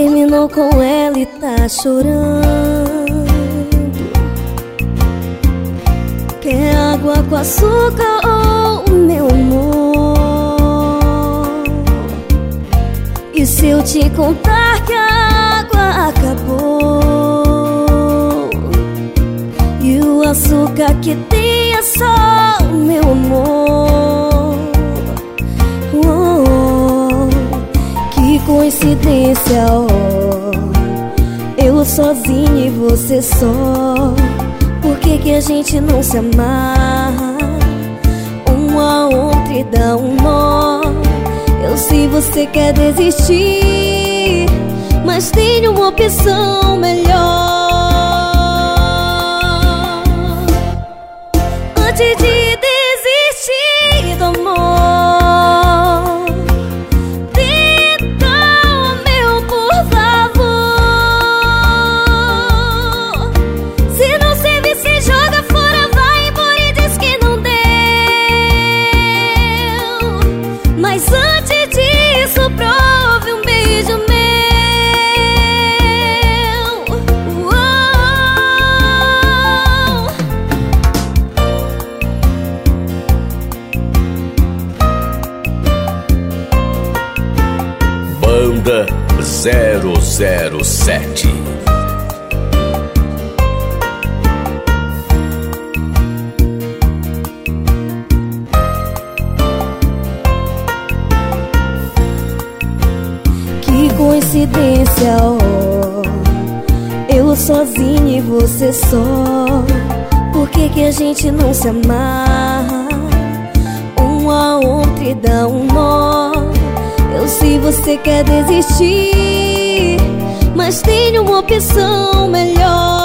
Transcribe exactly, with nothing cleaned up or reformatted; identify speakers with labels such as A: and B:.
A: terminou com ela e tá chorando. Quer água com açúcar ou meu amor? E se eu te contar que a água acabou e o açúcar que tem é só o meu amor? Oh, que coincidência, oh, eu sozinha e você só. Por que que a gente não se amarra um a outro e dá um nó? Eu sei você quer desistir, mas tem uma opção melhor. Antes de desistir do amor, tenta o meu, por favor. Se não servir, se joga fora, vai embora e diz que não deu. Mas antes disso, prove um beijo meu.
B: Banda zero zero sete.
A: Que coincidência, oh, eu sozinha e você só. Por que que a gente não se amarra um a outro e dá um nó? Eu sei você quer desistir, mas tem uma opção melhor.